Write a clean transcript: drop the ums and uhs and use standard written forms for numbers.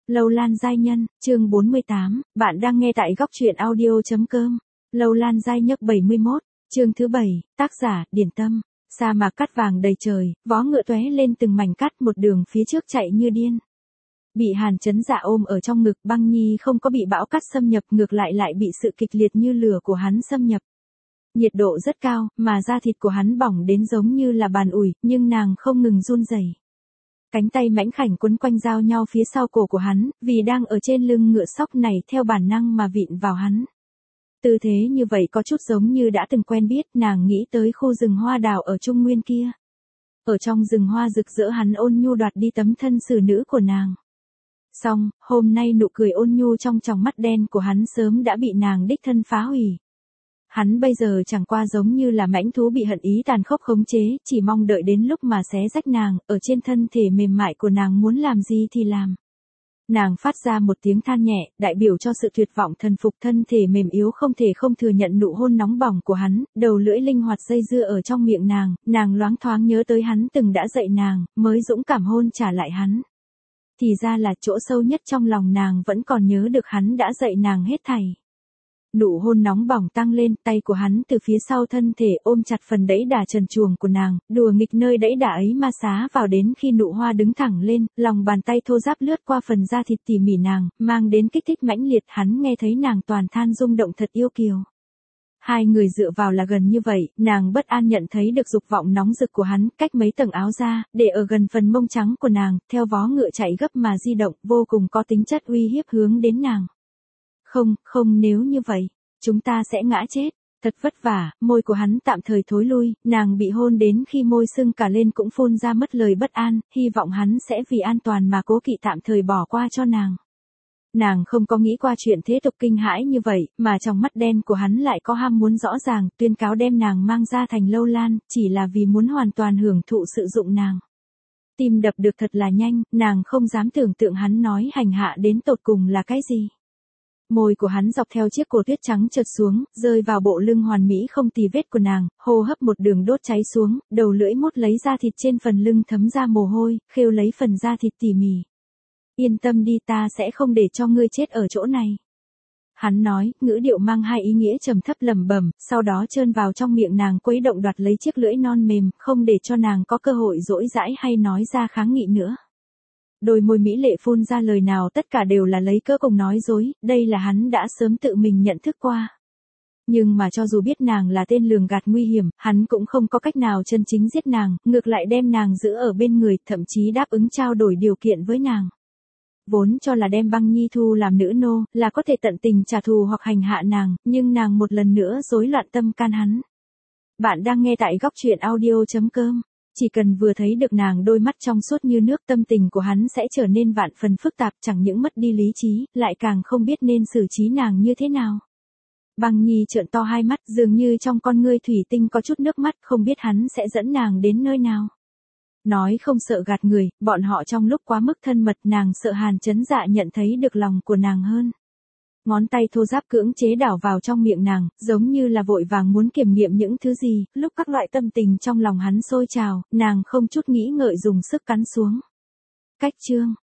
Lâu Lan giai nhân, chương 48, bạn đang nghe tại góc truyện audio.com. Lâu Lan giai nhất 71, chương thứ 7, tác giả, Điển Tâm. Sa mạc cát vàng đầy trời, vó ngựa tóe lên từng mảnh cát, một đường phía trước chạy như điên. Bị Hàn Chấn Dạ ôm ở trong ngực, Băng Nhi không có bị bão cát xâm nhập, ngược lại lại bị sự kịch liệt như lửa của hắn xâm nhập. Nhiệt độ rất cao, mà da thịt của hắn bỏng đến giống như là bàn ủi, nhưng nàng không ngừng run rẩy. Cánh tay mảnh khảnh quấn quanh giao nhau phía sau cổ của hắn, vì đang ở trên lưng ngựa sóc này theo bản năng mà vịn vào hắn. Tư thế như vậy có chút giống như đã từng quen biết, nàng nghĩ tới khu rừng hoa đào ở Trung Nguyên kia. Ở trong rừng hoa rực rỡ hắn ôn nhu đoạt đi tấm thân xử nữ của nàng. Xong, hôm nay nụ cười ôn nhu trong tròng mắt đen của hắn sớm đã bị nàng đích thân phá hủy. Hắn bây giờ chẳng qua giống như là mãnh thú bị hận ý tàn khốc khống chế, chỉ mong đợi đến lúc mà xé rách nàng, ở trên thân thể mềm mại của nàng muốn làm gì thì làm. Nàng phát ra một tiếng than nhẹ, đại biểu cho sự tuyệt vọng thần phục, thân thể mềm yếu không thể không thừa nhận nụ hôn nóng bỏng của hắn, đầu lưỡi linh hoạt dây dưa ở trong miệng nàng loáng thoáng nhớ tới hắn từng đã dạy nàng, mới dũng cảm hôn trả lại hắn. Thì ra là chỗ sâu nhất trong lòng nàng vẫn còn nhớ được hắn đã dạy nàng hết thảy. Nụ hôn nóng bỏng tăng lên, tay của hắn từ phía sau thân thể ôm chặt phần đẫy đà trần truồng của nàng, đùa nghịch nơi đẫy đà ấy ma xá vào đến khi nụ hoa đứng thẳng lên, lòng bàn tay thô ráp lướt qua phần da thịt tỉ mỉ nàng, mang đến kích thích mãnh liệt, hắn nghe thấy nàng toàn than rung động thật yêu kiều. Hai người dựa vào là gần như vậy, nàng bất an nhận thấy được dục vọng nóng rực của hắn, cách mấy tầng áo ra, để ở gần phần mông trắng của nàng, theo vó ngựa chạy gấp mà di động, vô cùng có tính chất uy hiếp hướng đến nàng. Không, nếu như vậy, chúng ta sẽ ngã chết. Thật vất vả, môi của hắn tạm thời thối lui, nàng bị hôn đến khi môi sưng cả lên cũng phun ra mất lời bất an, hy vọng hắn sẽ vì an toàn mà cố kỵ tạm thời bỏ qua cho nàng. Nàng không có nghĩ qua chuyện thế tục kinh hãi như vậy, mà trong mắt đen của hắn lại có ham muốn rõ ràng, tuyên cáo đem nàng mang ra thành Lâu Lan, chỉ là vì muốn hoàn toàn hưởng thụ sự dụng nàng. Tim đập được thật là nhanh, nàng không dám tưởng tượng hắn nói hành hạ đến tột cùng là cái gì. Môi của hắn dọc theo chiếc cổ tuyết trắng trượt xuống, rơi vào bộ lưng hoàn mỹ không tì vết của nàng, hô hấp một đường đốt cháy xuống, đầu lưỡi mút lấy da thịt trên phần lưng thấm ra mồ hôi, khêu lấy phần da thịt tỉ mỉ. Yên tâm đi, ta sẽ không để cho ngươi chết ở chỗ này. Hắn nói, ngữ điệu mang hai ý nghĩa trầm thấp lẩm bẩm, sau đó trơn vào trong miệng nàng quấy động đoạt lấy chiếc lưỡi non mềm, không để cho nàng có cơ hội dỗi dãi hay nói ra kháng nghị nữa. Đôi môi mỹ lệ phun ra lời nào tất cả đều là lấy cớ cùng nói dối, đây là hắn đã sớm tự mình nhận thức qua. Nhưng mà cho dù biết nàng là tên lường gạt nguy hiểm, hắn cũng không có cách nào chân chính giết nàng, ngược lại đem nàng giữ ở bên người, thậm chí đáp ứng trao đổi điều kiện với nàng. Vốn cho là đem Băng Nhi thu làm nữ nô, là có thể tận tình trả thù hoặc hành hạ nàng, nhưng nàng một lần nữa rối loạn tâm can hắn. Bạn đang nghe tại góc truyện audio.com. Chỉ cần vừa thấy được nàng đôi mắt trong suốt như nước, tâm tình của hắn sẽ trở nên vạn phần phức tạp, chẳng những mất đi lý trí, lại càng không biết nên xử trí nàng như thế nào. Băng Nhi trợn to hai mắt, dường như trong con ngươi thủy tinh có chút nước mắt, không biết hắn sẽ dẫn nàng đến nơi nào. Nói không sợ gạt người, bọn họ trong lúc quá mức thân mật, nàng sợ Hàn Chấn Dạ nhận thấy được lòng của nàng hơn. Ngón tay thô ráp cưỡng chế đảo vào trong miệng nàng, giống như là vội vàng muốn kiểm nghiệm những thứ gì, lúc các loại tâm tình trong lòng hắn sôi trào, nàng không chút nghĩ ngợi dùng sức cắn xuống. Cách chương.